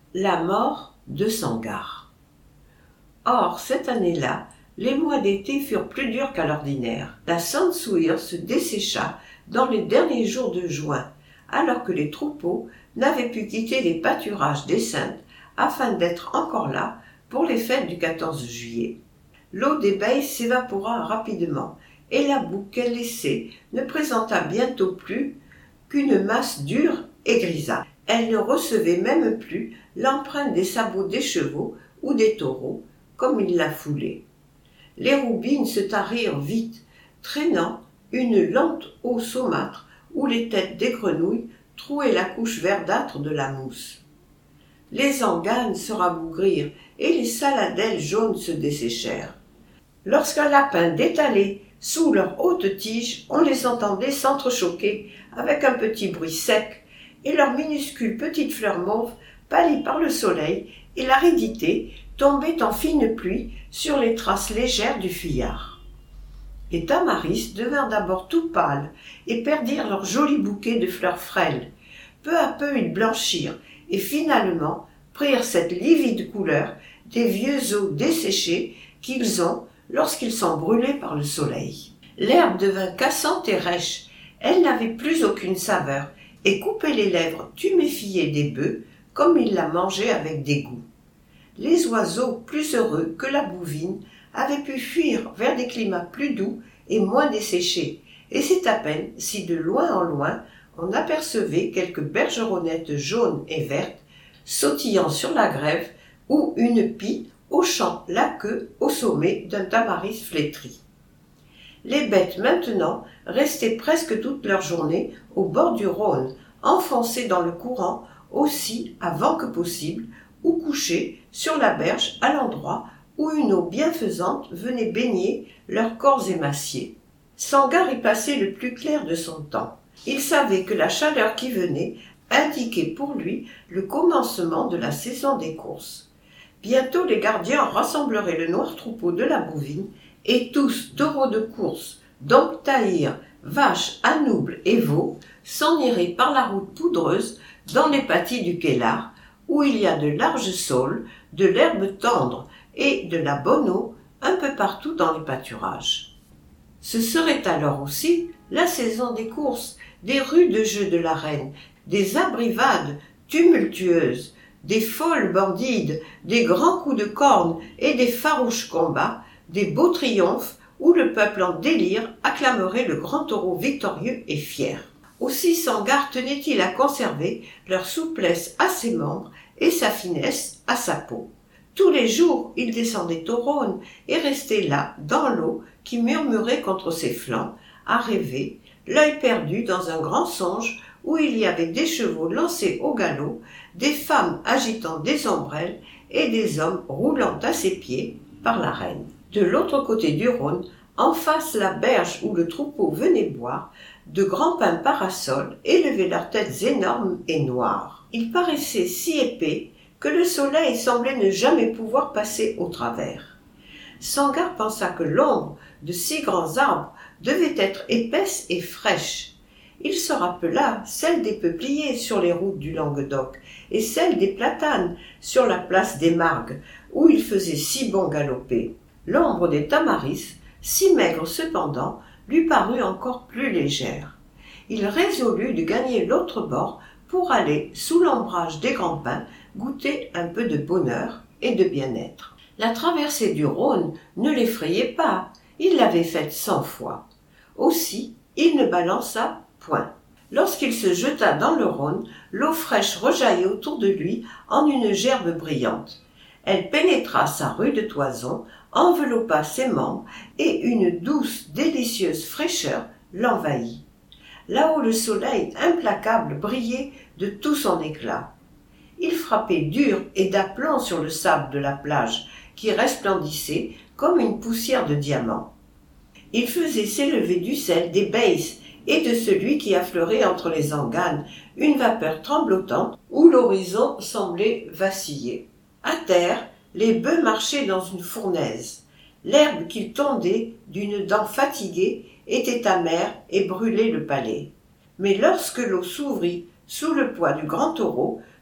La mort de Sangarre. Or, cette année-là, les mois d'été furent plus durs qu'à l'ordinaire. La Sandsuir se dessécha dans les derniers jours de juin, alors que les troupeaux n'avaient pu quitter les pâturages des Saintes afin d'être encore là pour les fêtes du 14 juillet. L'eau des baies s'évapora rapidement, et la boue qu'elle laissait ne présenta bientôt plus qu'une masse dure et grisâtre. Elle ne recevait même plus l'empreinte des sabots des chevaux ou des taureaux, comme ils la foulaient. Les roubines se tarirent vite, traînant une lente eau saumâtre où les têtes des grenouilles trouaient la couche verdâtre de la mousse. Les anganes se rabougrirent et les saladelles jaunes se desséchèrent. Lorsqu'un lapin détalait sous leurs hautes tiges, on les entendait s'entrechoquer avec un petit bruit sec, et leurs minuscules petites fleurs mauves, pâlies par le soleil et l'aridité, tombaient en fine pluie sur les traces légères du fuyard. Les tamaris devinrent d'abord tout pâles et perdirent leur joli bouquet de fleurs frêles. Peu à peu ils blanchirent et finalement prirent cette livide couleur des vieux os desséchés qu'ils ont lorsqu'ils sont brûlés par le soleil. L'herbe devint cassante et rêche, elle n'avait plus aucune saveur, et coupait les lèvres tuméfiées des bœufs comme ils la mangeaient avec dégoût. Les oiseaux, plus heureux que la bouvine, avaient pu fuir vers des climats plus doux et moins desséchés, et c'est à peine si de loin en loin on apercevait quelques bergeronnettes jaunes et vertes sautillant sur la grève ou une pie hochant la queue au sommet d'un tamaris flétri. Les bêtes maintenant restaient presque toute leur journée au bord du Rhône, enfoncées dans le courant aussi avant que possible, ou couchées sur la berge à l'endroit où une eau bienfaisante venait baigner leurs corps émaciés. Sangarre y passait le plus clair de son temps. Il savait que la chaleur qui venait indiquait pour lui le commencement de la saison des courses. Bientôt les gardiens rassembleraient le noir troupeau de la bouvine, et tous, taureaux de course, domptaïrs, vaches, anoubles et veaux, s'en iraient par la route poudreuse dans les pâtis du Kellar, où il y a de larges saules, de l'herbe tendre et de la bonne eau un peu partout dans les pâturages. Ce serait alors aussi la saison des courses, des rudes jeux de la reine, des abrivades tumultueuses, des folles bandides, des grands coups de corne et des farouches combats, des beaux triomphes où le peuple en délire acclamerait le grand taureau victorieux et fier. Aussi Sangarre tenait-il à conserver leur souplesse à ses membres et sa finesse à sa peau. Tous les jours, il descendait au Rhône et restait là, dans l'eau qui murmurait contre ses flancs, à rêver, l'œil perdu dans un grand songe où il y avait des chevaux lancés au galop, des femmes agitant des ombrelles et des hommes roulant à ses pieds par la reine. De l'autre côté du Rhône, en face la berge où le troupeau venait boire, de grands pins parasols élevaient leurs têtes énormes et noires. Ils paraissaient si épais que le soleil semblait ne jamais pouvoir passer au travers. Sangarre pensa que l'ombre de si grands arbres devait être épaisse et fraîche. Il se rappela celle des peupliers sur les routes du Languedoc et celle des platanes sur la place des Margues, où il faisait si bon galoper. L'ombre des tamaris, si maigre cependant, lui parut encore plus légère. Il résolut de gagner l'autre bord pour aller, sous l'ombrage des grands pins, goûter un peu de bonheur et de bien-être. La traversée du Rhône ne l'effrayait pas, il l'avait faite 100 fois. Aussi, il ne balança point. Lorsqu'il se jeta dans le Rhône, l'eau fraîche rejaillit autour de lui en une gerbe brillante. Elle pénétra sa rude toison, enveloppa ses membres, et une douce, délicieuse fraîcheur l'envahit. Là-haut le soleil implacable brillait de tout son éclat. Il frappait dur et d'aplomb sur le sable de la plage, qui resplendissait comme une poussière de diamants. Il faisait s'élever du sel des baies et de celui qui affleurait entre les anganes, une vapeur tremblotante où l'horizon semblait vaciller. À terre, les bœufs marchaient dans une fournaise. L'herbe qu'ils tondaient d'une dent fatiguée était amère et brûlait le palais. Mais lorsque l'eau s'ouvrit sous le poids du grand taureau,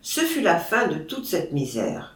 Ce fut la fin de toute cette misère.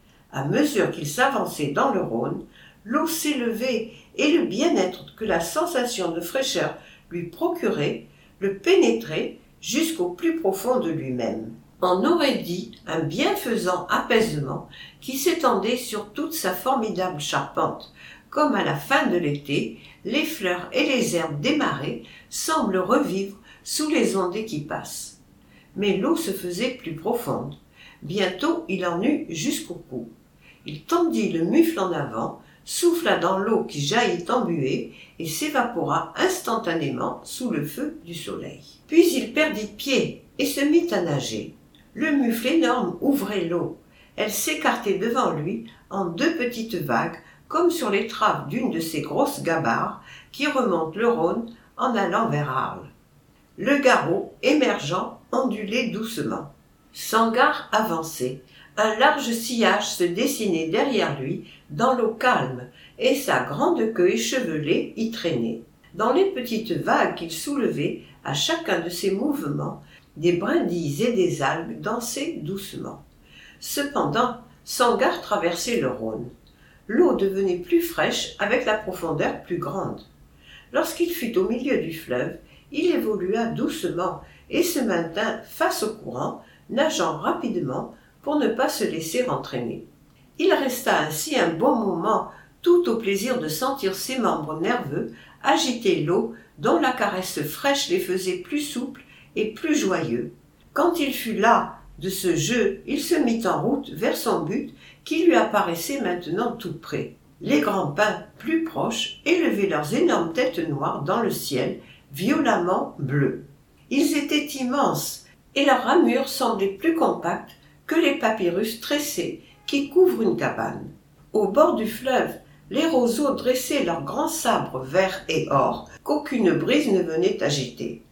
À mesure qu'il s'avançait dans le Rhône, l'eau s'élevait et le bien-être que la sensation de fraîcheur lui procurait le pénétrait jusqu'au plus profond de lui-même. On aurait dit un bienfaisant apaisement qui s'étendait sur toute sa formidable charpente, comme à la fin de l'été, les fleurs et les herbes des marais semblent revivre sous les ondées qui passent. Mais l'eau se faisait plus profonde. Bientôt il en eut jusqu'au cou. Il tendit le mufle en avant, souffla dans l'eau qui jaillit en buée et s'évapora instantanément sous le feu du soleil. Puis il perdit pied et se mit à nager. Le mufle énorme ouvrait l'eau. Elle s'écartait devant lui en deux petites vagues, comme sur l'étrave d'une de ces grosses gabarres qui remontent le Rhône en allant vers Arles. Le garrot, émergeant, ondulait doucement. Sangarre avançait. Un large sillage se dessinait derrière lui dans l'eau calme, et sa grande queue échevelée y traînait. Dans les petites vagues qu'il soulevait, à chacun de ses mouvements, des brindilles et des algues dansaient doucement. Cependant, Sangarre traversait le Rhône. L'eau devenait plus fraîche avec la profondeur plus grande. Lorsqu'il fut au milieu du fleuve, il évolua doucement et se maintint face au courant, nageant rapidement pour ne pas se laisser entraîner. Il resta ainsi un bon moment, tout au plaisir de sentir ses membres nerveux agiter l'eau dont la caresse fraîche les faisait plus souples et plus joyeux. Quand il fut las de ce jeu, il se mit en route vers son but qui lui apparaissait maintenant tout près. Les grands pins, plus proches, élevaient leurs énormes têtes noires dans le ciel, violemment bleu. Ils étaient immenses, et leurs ramures semblaient plus compactes que les papyrus tressés qui couvrent une cabane. Au bord du fleuve, les roseaux dressaient leurs grands sabres verts et or qu'aucune brise ne venait agiter.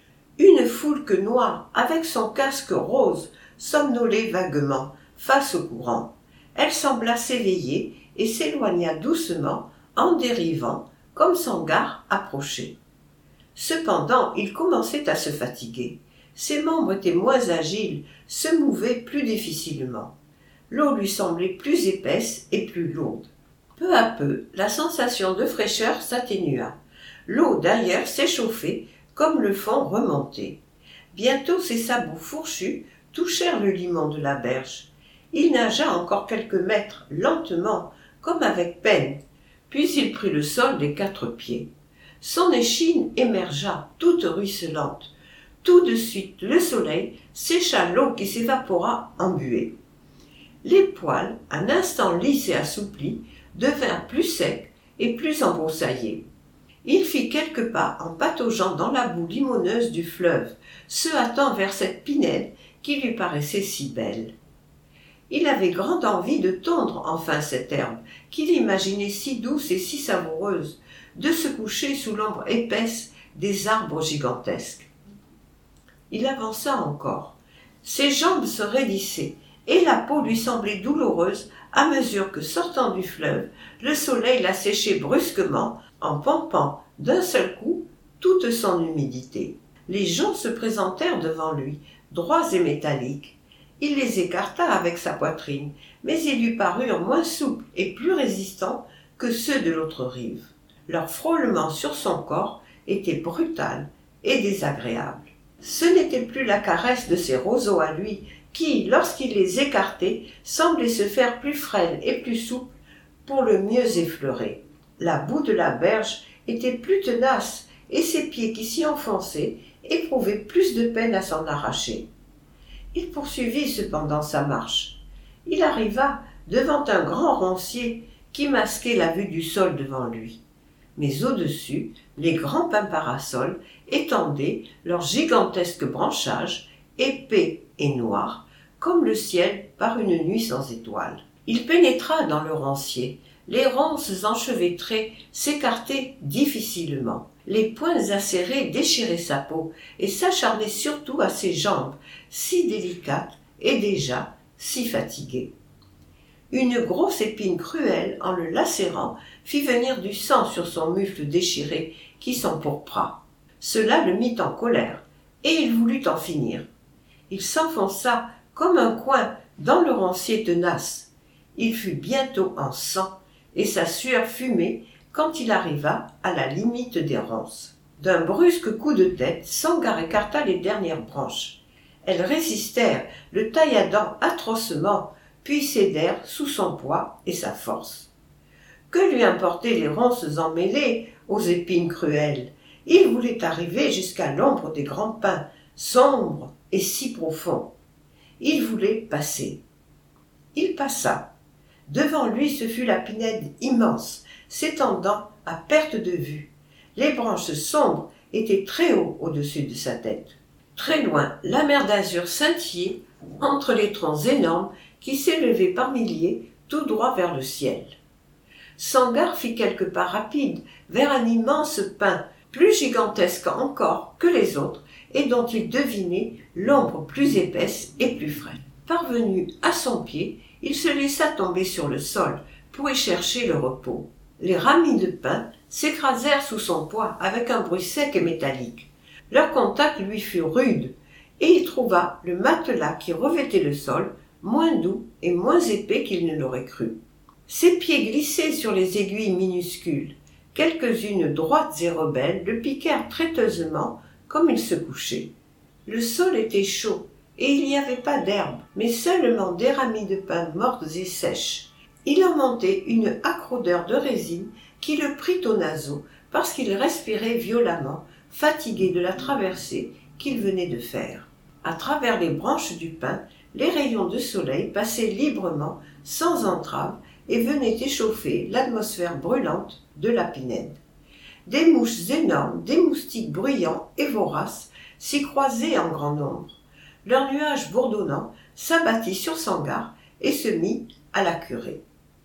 Une foulque noire, avec son casque rose, somnolait vaguement, face au courant. Elle sembla s'éveiller et s'éloigna doucement, en dérivant, comme Sangarre approchait. Cependant, il commençait à se fatiguer. Ses membres étaient moins agiles, se mouvaient plus difficilement. L'eau lui semblait plus épaisse et plus lourde. Peu à peu, la sensation de fraîcheur s'atténua. L'eau d'ailleurs s'échauffait, comme le fond remontait. Bientôt ses sabots fourchus touchèrent le limon de la berge. Il nagea encore quelques mètres, lentement, comme avec peine, puis il prit le sol des 4 pieds. Son échine émergea, toute ruisselante. Tout de suite, le soleil sécha l'eau qui s'évapora en buée. Les poils, un instant lisses et assouplis, devinrent plus secs et plus embroussaillés. Il fit quelques pas en pataugeant dans la boue limoneuse du fleuve, se hâtant vers cette pinède qui lui paraissait si belle. Il avait grande envie de tondre enfin cette herbe, qu'il imaginait si douce et si savoureuse, de se coucher sous l'ombre épaisse des arbres gigantesques. Il avança encore. Ses jambes se raidissaient, et la peau lui semblait douloureuse à mesure que, sortant du fleuve, le soleil la séchait brusquement en pompant d'un seul coup toute son humidité. Les joncs se présentèrent devant lui, droits et métalliques. Il les écarta avec sa poitrine, mais ils lui parurent moins souples et plus résistants que ceux de l'autre rive. Leur frôlement sur son corps était brutal et désagréable. Ce n'était plus la caresse de ses roseaux à lui, qui, lorsqu'il les écartait, semblait se faire plus frêle et plus souple pour le mieux effleurer. La boue de la berge était plus tenace, et ses pieds qui s'y enfonçaient éprouvaient plus de peine à s'en arracher. Il poursuivit cependant sa marche. Il arriva devant un grand roncier qui masquait la vue du sol devant lui. Mais au-dessus, les grands pins parasols étendaient leurs gigantesques branchages, épais et noirs, comme le ciel par une nuit sans étoiles. Il pénétra dans le roncier. Les ronces enchevêtrées s'écartaient difficilement. Les poings acérés déchiraient sa peau et s'acharnaient surtout à ses jambes, si délicates et déjà si fatiguées. Une grosse épine cruelle, en le lacérant, fit venir du sang sur son mufle déchiré qui s'empourpra. Cela le mit en colère, et il voulut en finir. Il s'enfonça comme un coin dans le roncier tenace. Il fut bientôt en sang, et sa sueur fumait quand il arriva à la limite des ronces. D'un brusque coup de tête, Sangarre écarta les dernières branches. Elles résistèrent, le tailladant atrocement, puis cédèrent sous son poids et sa force. Que lui importaient les ronces emmêlées aux épines cruelles? Il voulait arriver jusqu'à l'ombre des grands pins, sombre et si profond. Il voulait passer. Il passa. Devant lui ce fut la pinède immense, s'étendant à perte de vue. Les branches sombres étaient très haut au-dessus de sa tête. Très loin, la mer d'azur scintillait entre les troncs énormes qui s'élevaient par milliers tout droit vers le ciel. Sangarre fit quelques pas rapides vers un immense pin, plus gigantesque encore que les autres, et dont il devinait l'ombre plus épaisse et plus frêle. Parvenu à son pied, il se laissa tomber sur le sol pour y chercher le repos. Les ramis de pin s'écrasèrent sous son poids avec un bruit sec et métallique. Leur contact lui fut rude, et il trouva le matelas qui revêtait le sol moins doux et moins épais qu'il ne l'aurait cru. Ses pieds glissaient sur les aiguilles minuscules. Quelques-unes droites et rebelles le piquèrent traiteusement comme il se couchait. Le sol était chaud, et il n'y avait pas d'herbe, mais seulement des ramis de pin mortes et sèches. Il en montait une âcre odeur de résine qui le prit aux naseaux parce qu'il respirait violemment, fatigué de la traversée qu'il venait de faire. À travers les branches du pin, les rayons de soleil passaient librement, sans entrave, et venaient échauffer l'atmosphère brûlante de la pinède. Des mouches énormes, des moustiques bruyants et voraces s'y croisaient en grand nombre. Leur nuage bourdonnant s'abattit sur Sangarre et se mit à la curer.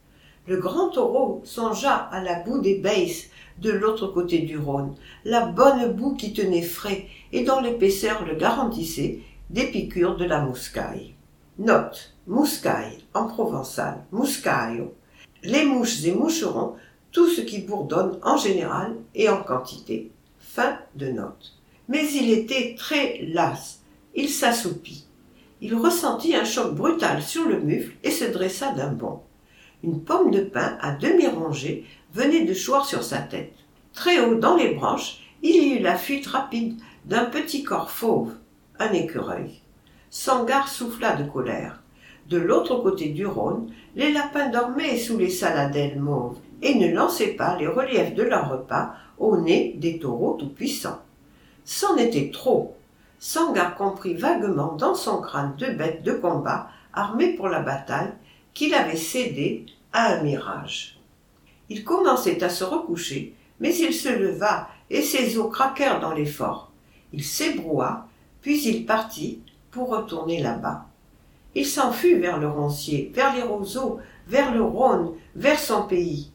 Le grand taureau songea à la boue des Baisses de l'autre côté du Rhône, la bonne boue qui tenait frais et dont l'épaisseur le garantissait des piqûres de la mouscaille. Note, mouscaille, en provençal, muscaio. Les mouches et moucherons, tout ce qui bourdonne en général et en quantité. Fin de note. Mais il était très las. Il s'assoupit. Il ressentit un choc brutal sur le mufle et se dressa d'un bond. Une pomme de pin à demi rongée venait de choir sur sa tête. Très haut dans les branches, il y eut la fuite rapide d'un petit corps fauve, un écureuil. Sangarre souffla de colère. De l'autre côté du Rhône, les lapins dormaient sous les saladelles mauves et ne lançaient pas les reliefs de leur repas au nez des taureaux tout-puissants. C'en était trop. Sangarre comprit vaguement dans son crâne deux bêtes de combat armées pour la bataille qu'il avait cédé à un mirage. Il commençait à se recoucher, mais il se leva et ses os craquèrent dans l'effort. Il s'ébroua, puis il partit pour retourner là-bas. Il s'enfuit vers le roncier, vers les roseaux, vers le Rhône, vers son pays.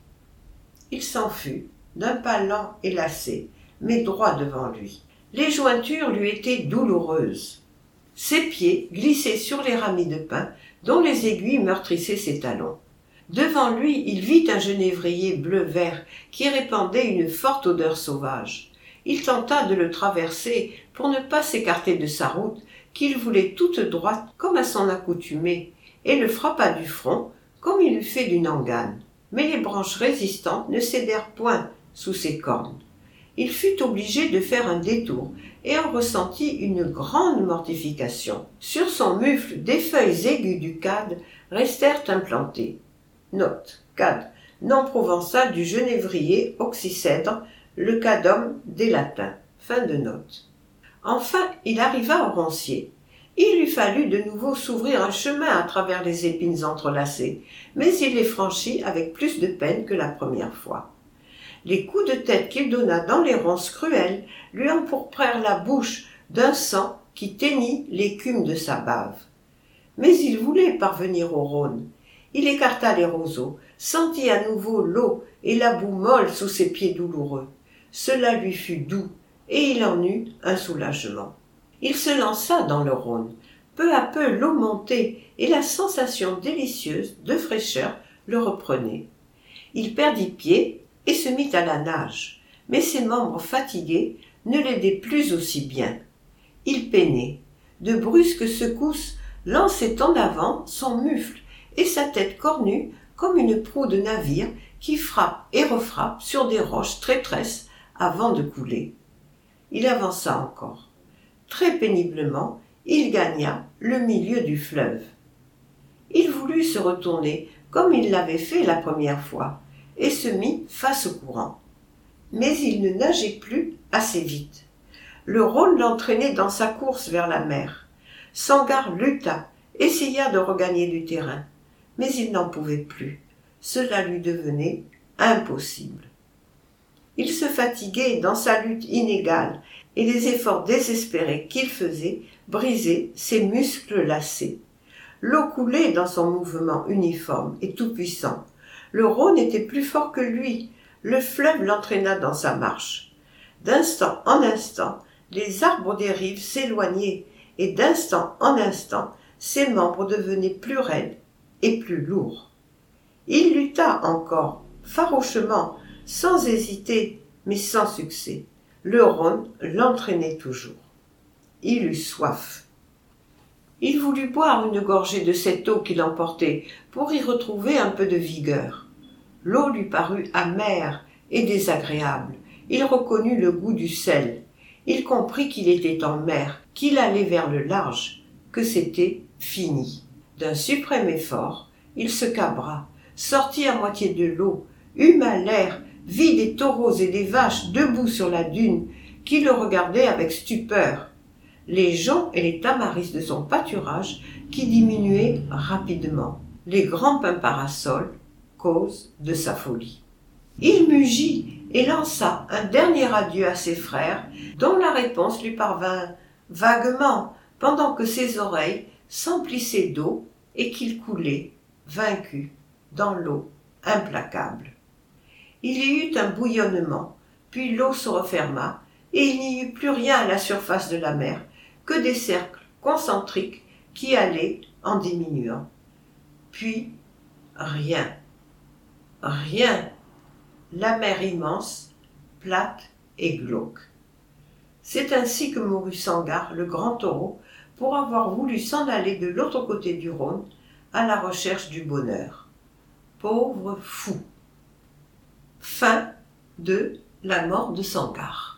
Il s'enfuit, d'un pas lent et lassé, mais droit devant lui. Les jointures lui étaient douloureuses. Ses pieds glissaient sur les ramis de pin dont les aiguilles meurtrissaient ses talons. Devant lui, il vit un genévrier bleu-vert qui répandait une forte odeur sauvage. Il tenta de le traverser pour ne pas s'écarter de sa route, qu'il voulait toute droite comme à son accoutumée, et le frappa du front comme il eût fait d'une hangane. Mais les branches résistantes ne cédèrent point sous ses cornes. Il fut obligé de faire un détour et en ressentit une grande mortification. Sur son mufle, des feuilles aiguës du cade restèrent implantées. Note, cade, nom provençal du genévrier oxycèdre, le cadum des latins. Fin de note. Enfin, il arriva au roncier. Il lui fallut de nouveau s'ouvrir un chemin à travers les épines entrelacées, mais il les franchit avec plus de peine que la première fois. Les coups de tête qu'il donna dans les ronces cruelles lui empourprèrent la bouche d'un sang qui teignit l'écume de sa bave. Mais il voulait parvenir au Rhône. Il écarta les roseaux, sentit à nouveau l'eau et la boue molle sous ses pieds douloureux. Cela lui fut doux, et il en eut un soulagement. Il se lança dans le Rhône. Peu à peu l'eau montait, et la sensation délicieuse de fraîcheur le reprenait. Il perdit pied et se mit à la nage, mais ses membres fatigués ne l'aidaient plus aussi bien. Il peinait. De brusques secousses lançait en avant son mufle et sa tête cornue comme une proue de navire qui frappe et refrappe sur des roches traîtresses avant de couler. Il avança encore. Très péniblement, il gagna le milieu du fleuve. Il voulut se retourner comme il l'avait fait la première fois et se mit face au courant. Mais il ne nageait plus assez vite. Le Rhône l'entraînait dans sa course vers la mer. Sangarre lutta, essaya de regagner du terrain, mais il n'en pouvait plus. Cela lui devenait impossible. Il se fatiguait dans sa lutte inégale, et les efforts désespérés qu'il faisait brisaient ses muscles lassés. L'eau coulait dans son mouvement uniforme et tout-puissant. Le Rhône était plus fort que lui. Le fleuve l'entraîna dans sa marche. D'instant en instant, les arbres des rives s'éloignaient, et d'instant en instant, ses membres devenaient plus raides et plus lourds. Il lutta encore, farouchement, sans hésiter, mais sans succès. Le Rhône l'entraînait toujours. Il eut soif. Il voulut boire une gorgée de cette eau qu'il emportait pour y retrouver un peu de vigueur. L'eau lui parut amère et désagréable. Il reconnut le goût du sel. Il comprit qu'il était en mer, qu'il allait vers le large, que c'était fini. D'un suprême effort, il se cabra, sortit à moitié de l'eau, huma l'air, vit des taureaux et des vaches debout sur la dune, qui le regardaient avec stupeur. Les joncs et les tamaris de son pâturage qui diminuaient rapidement. Les grands pins parasols, cause de sa folie. Il mugit et lança un dernier adieu à ses frères, dont la réponse lui parvint vaguement, pendant que ses oreilles s'emplissaient d'eau et qu'il coulait, vaincu, dans l'eau implacable. Il y eut un bouillonnement, puis l'eau se referma, et il n'y eut plus rien à la surface de la mer, que des cercles concentriques qui allaient en diminuant. Puis rien, rien, la mer immense, plate et glauque. C'est ainsi que mourut Sangarre, le grand taureau, pour avoir voulu s'en aller de l'autre côté du Rhône, à la recherche du bonheur. Pauvre fou. Fin de La mort de Sangarre.